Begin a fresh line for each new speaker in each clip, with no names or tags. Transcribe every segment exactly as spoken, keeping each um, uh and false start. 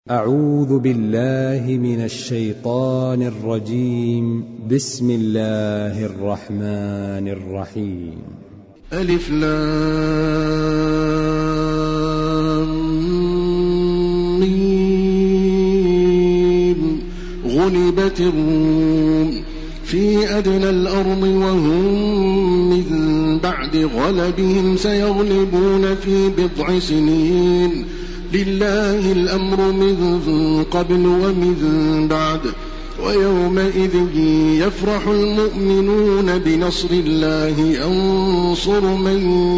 أعوذ بالله من الشيطان الرجيم. بسم الله الرحمن الرحيم.
ألف لام ميم. غلبت الروم في أدنى الأرض وهم من بعد غلبهم سيغلبون في بضع سنين. لله الأمر من قبل ومن بعد ويومئذ يفرح المؤمنون بنصر الله ينصر من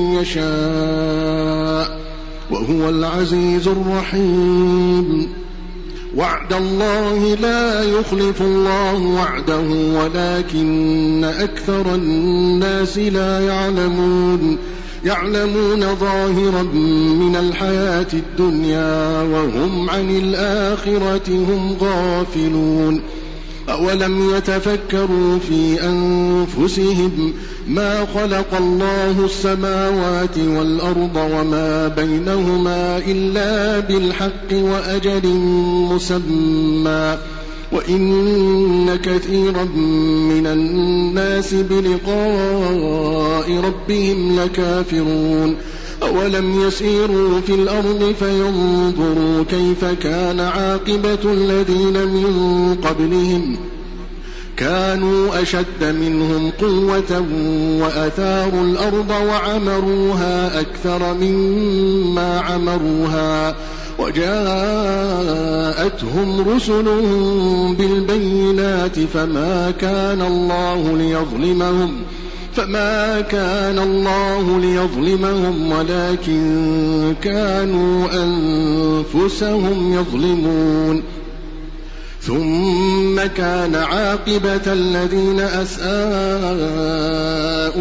يشاء وهو العزيز الرحيم. وعد الله لا يخلف الله وعده ولكن أكثر الناس لا يعلمون يعلمون ظاهرا من الحياة الدنيا وهم عن الآخرة هم غافلون. أولم يتفكروا في أنفسهم ما خلق الله السماوات والأرض وما بينهما إلا بالحق وأجل مسمى وإن كثيرا من الناس بلقاء ربهم لكافرون. أولم يسيروا في الأرض فينظروا كيف كان عاقبة الذين من قبلهم كانوا أشد منهم قوة وأثاروا الأرض وعمروها أكثر مما عمروها وجاءتهم رسلهم بالبينات فما كان الله ليظلمهم فما كان الله ليظلمهم ولكن كانوا أنفسهم يظلمون. ثم كان عاقبة الذين أساءوا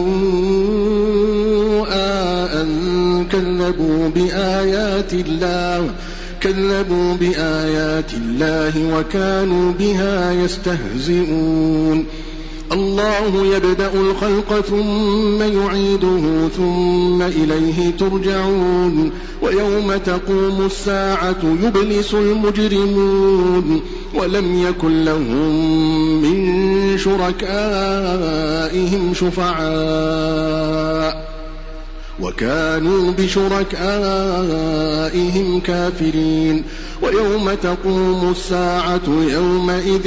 السوء أن كذبوا بآيات الله كذبوا بآيات الله وكانوا بها يستهزئون. الله يبدأ الخلق ثم يعيده ثم إليه ترجعون. ويوم تقوم الساعة يبلس المجرمون ولم يكن لهم من شركائهم شفعاء وكانوا بشركائهم كافرين. ويوم تقوم الساعة يومئذ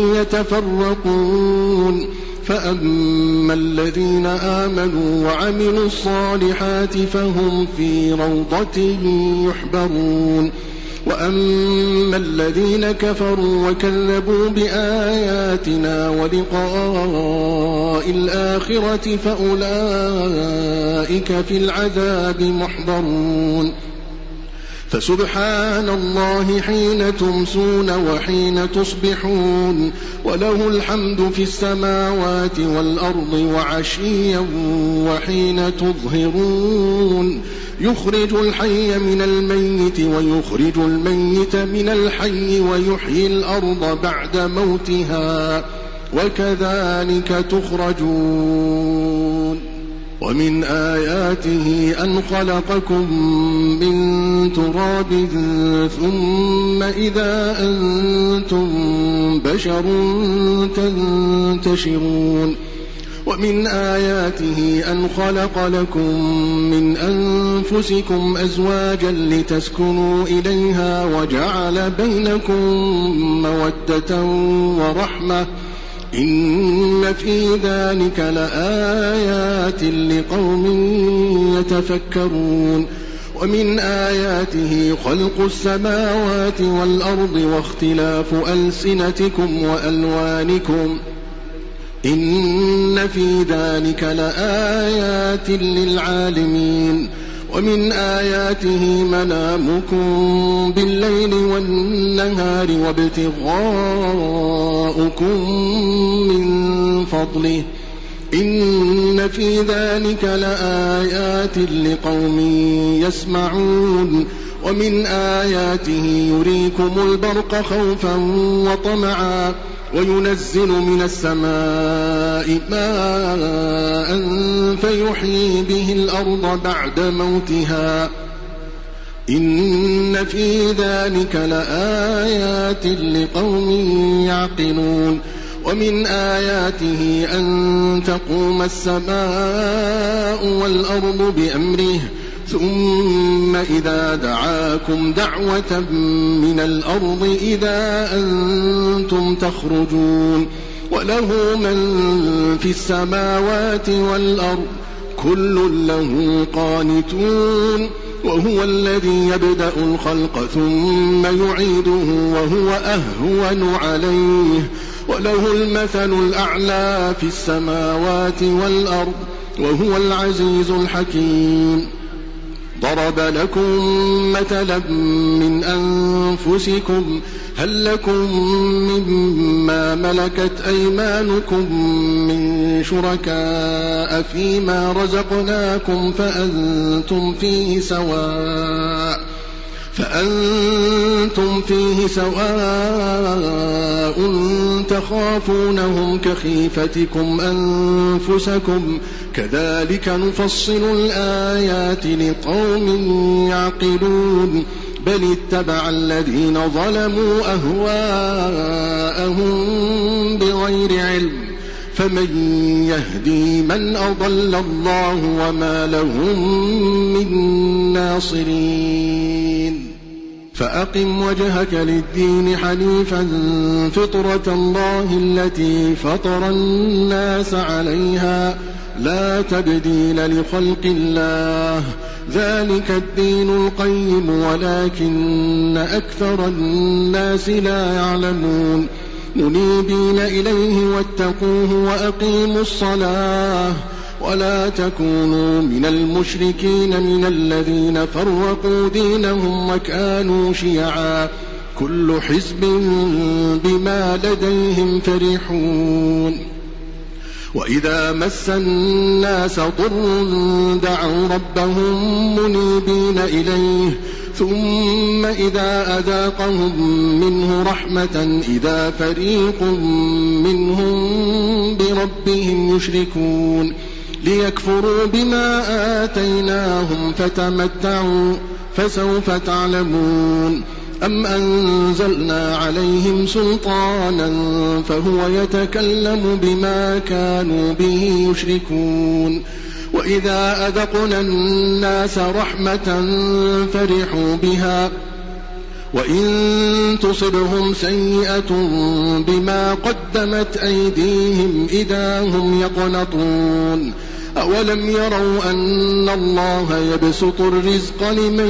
يتفرقون فأما الذين آمنوا وعملوا الصالحات فهم في روضة يحبرون وأما الذين كفروا وكذبوا بآياتنا ولقاء الآخرة فأولئك في العذاب محضرون. فسبحان الله حين تمسون وحين تصبحون وله الحمد في السماوات والأرض وعشيا وحين تظهرون. يخرج الحي من الميت ويخرج الميت من الحي ويحيي الأرض بعد موتها وكذلك تخرجون. ومن آياته أن خلقكم من تراب ثم إذا أنتم بشر تنتشرون. ومن آياته أن خلق لكم من أنفسكم أزواجا لتسكنوا إليها وجعل بينكم مودة ورحمة إن في ذلك لآيات لقوم يتفكرون. ومن آياته خلق السماوات والأرض واختلاف ألسنتكم وألوانكم إن في ذلك لآيات للعالمين. ومن آياته منامكم بالليل والنهار وابتغاؤكم من فضله إن في ذلك لآيات لقوم يسمعون. ومن آياته يريكم البرق خوفا وطمعا وينزل من السماء ماء فيحيي به الأرض بعد موتها إن في ذلك لآيات لقوم يعقلون ومن آياته أن تقوم السماء والأرض بأمره ثم إذا دعاكم دعوة من الأرض إذا أنتم تخرجون وله من في السماوات والأرض كل له قانتون وهو الذي يبدأ الخلق ثم يعيده وهو أهون عليه وله المثل الأعلى في السماوات والأرض وهو العزيز الحكيم ضرب لكم مثلا من أنفسكم هل لكم مما ملكت أيمانكم من شركاء فيما رزقناكم فأنتم فيه سواء فأنتم فيه سواء تخافونهم كخيفتكم أنفسكم كذلك نفصل الآيات لقوم يعقلون بل اتبع الذين ظلموا أهواءهم بغير علم فمن يهدي من أضل الله وما لهم من ناصرين فأقم وجهك للدين حنيفا فطرة الله التي فطر الناس عليها لا تبديل لخلق الله ذلك الدين القيم ولكن أكثر الناس لا يعلمون منيبين إليه واتقوه وأقيموا الصلاة ولا تكونوا من المشركين من الذين فرقوا دينهم وكانوا شيعا كل حزب بما لديهم فرحون وإذا مس الناس ضر دعوا ربهم منيبين إليه ثم إذا أذاقهم منه رحمة إذا فريق منهم بربهم يشركون ليكفروا بما آتيناهم فتمتعوا فسوف تعلمون أم أنزلنا عليهم سلطانا فهو يتكلم بما كانوا به يشركون وإذا أذقنا الناس رحمة فرحوا بها وإن تصبهم سيئة بما قدمت أيديهم إذا هم يقنطون أولم يروا أن الله يبسط الرزق لمن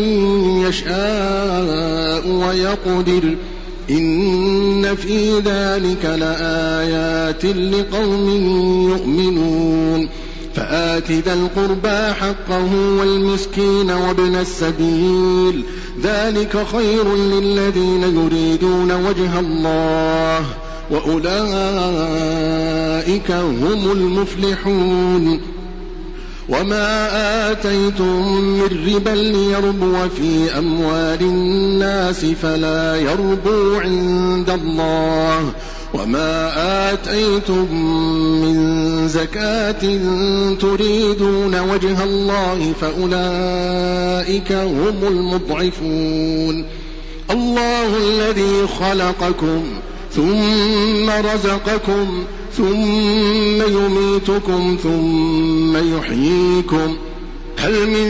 يشاء ويقدر إن في ذلك لآيات لقوم يؤمنون فآت ذا القربى حقه والمسكين وابن السبيل ذلك خير للذين يريدون وجه الله وأولئك هم المفلحون وما آتيتم من ربا ليربو في أموال الناس فلا يربو عند الله وما آتيتم من زكاة تريدون وجه الله فأولئك هم المضعفون الله الذي خلقكم ثم رزقكم ثم يميتكم ثم يحييكم هل من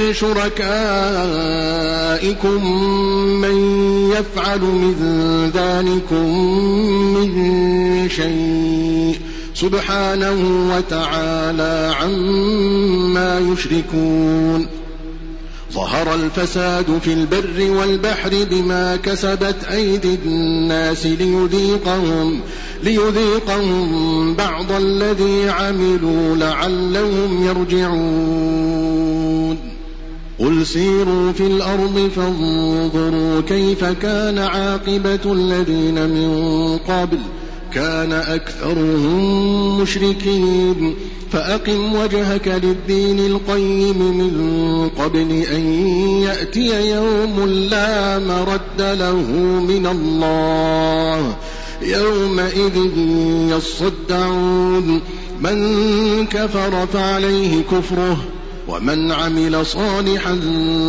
شركائكم من يفعل من ذلكم من شيء سبحانه وتعالى عما يشركون ظهر الفساد في البر والبحر بما كسبت أيدي الناس ليذيقهم, ليذيقهم بعض الذي عملوا لعلهم يرجعون قل سيروا في الأرض فانظروا كيف كان عاقبة الذين من قبل كان أكثرهم مشركين فأقم وجهك للدين القيم من قبل أن يأتي يوم لا مرد له من الله يومئذ يصدعون من كفر فعليه كفره ومن عمل صالحا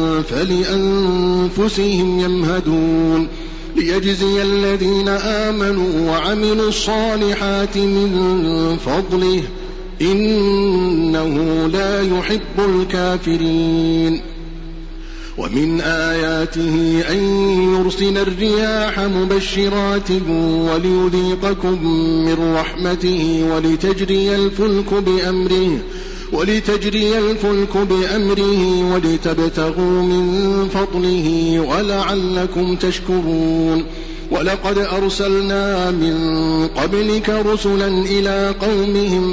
فلأنفسهم يمهدون ليجزي الذين آمنوا وعملوا الصالحات من فضله إنه لا يحب الكافرين ومن آياته أن يرسل الرياح مبشرات وليذيقكم من رحمته ولتجري الفلك بأمره ولتجري الفلك بأمره ولتبتغوا من فضله ولعلكم تشكرون ولقد أرسلنا من قبلك رسلا إلى قومهم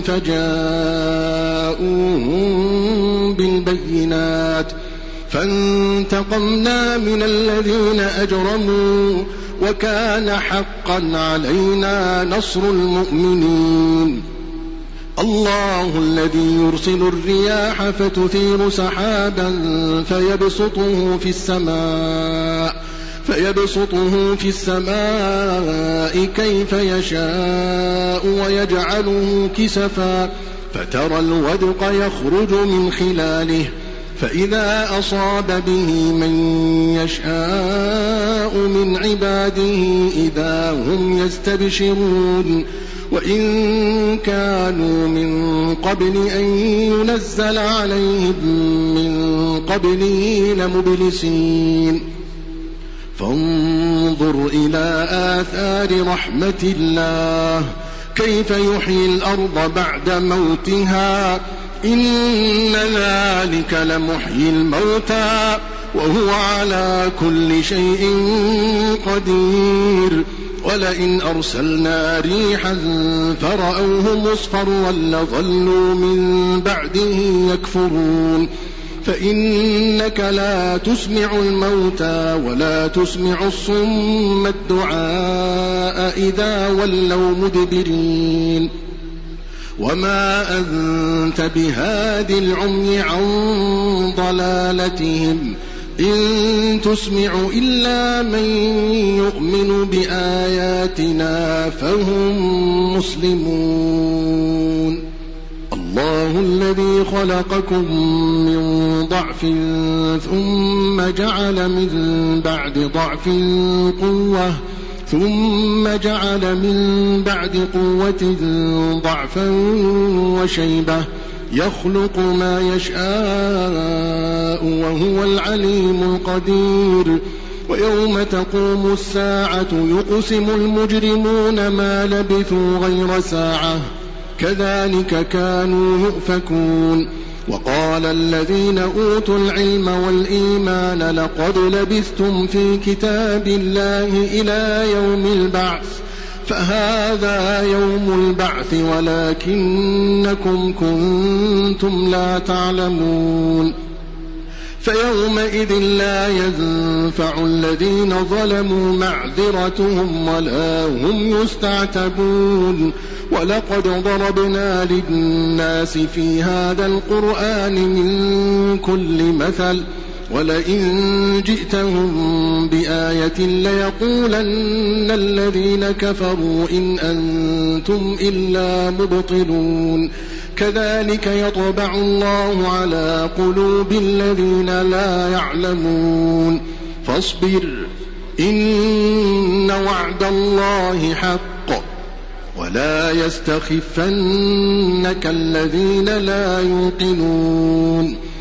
فجاءوهم بالبينات فانتقمنا من الذين أجرموا وكان حقا علينا نصر المؤمنين الله الذي يرسل الرياح فتثير سحابا فيبسطه في السماء فيبسطه في السماء كيف يشاء ويجعله كسفا فترى الودق يخرج من خلاله فإذا أصاب به من يشاء من عباده إذا هم يستبشرون وإن كانوا من قبل أن ينزل عليهم من قبله لمبلسين فانظر إلى آثار رحمة الله كيف يحيي الأرض بعد موتها إن ذلك لمحيي الموتى وهو على كل شيء قدير ولئن أرسلنا ريحا فرأوه مصفرا لظلوا من بعده يكفرون فإنك لا تسمع الموتى ولا تسمع الصم الدعاء إذا ولوا مدبرين وما أنت بهاد العمي عن ضلالتهم إن تسمع إلا من يؤمن بآياتنا فهم مسلمون الله الذي خلقكم من ضعف ثم جعل من بعد ضعف قوة ثم جعل من بعد قوة ضعفا وشيبة يخلق ما يشاء وهو العليم القدير ويوم تقوم الساعة يقسم المجرمون ما لبثوا غير ساعة كذلك كانوا يؤفكون وقال الذين أوتوا العلم والإيمان لقد لبثتم في كتاب الله إلى يوم البعث فهذا يوم البعث ولكنكم كنتم لا تعلمون فيومئذ لا ينفع الذين ظلموا معذرتهم ولا هم يستعتبون ولقد ضربنا للناس في هذا القرآن من كل مثل ولئن جئتهم بآية ليقولن الذين كفروا إن أنتم إلا مبطلون كذلك يطبع الله على قلوب الذين لا يعلمون فاصبر إن وعد الله حق ولا يستخفنك الذين لا يوقنون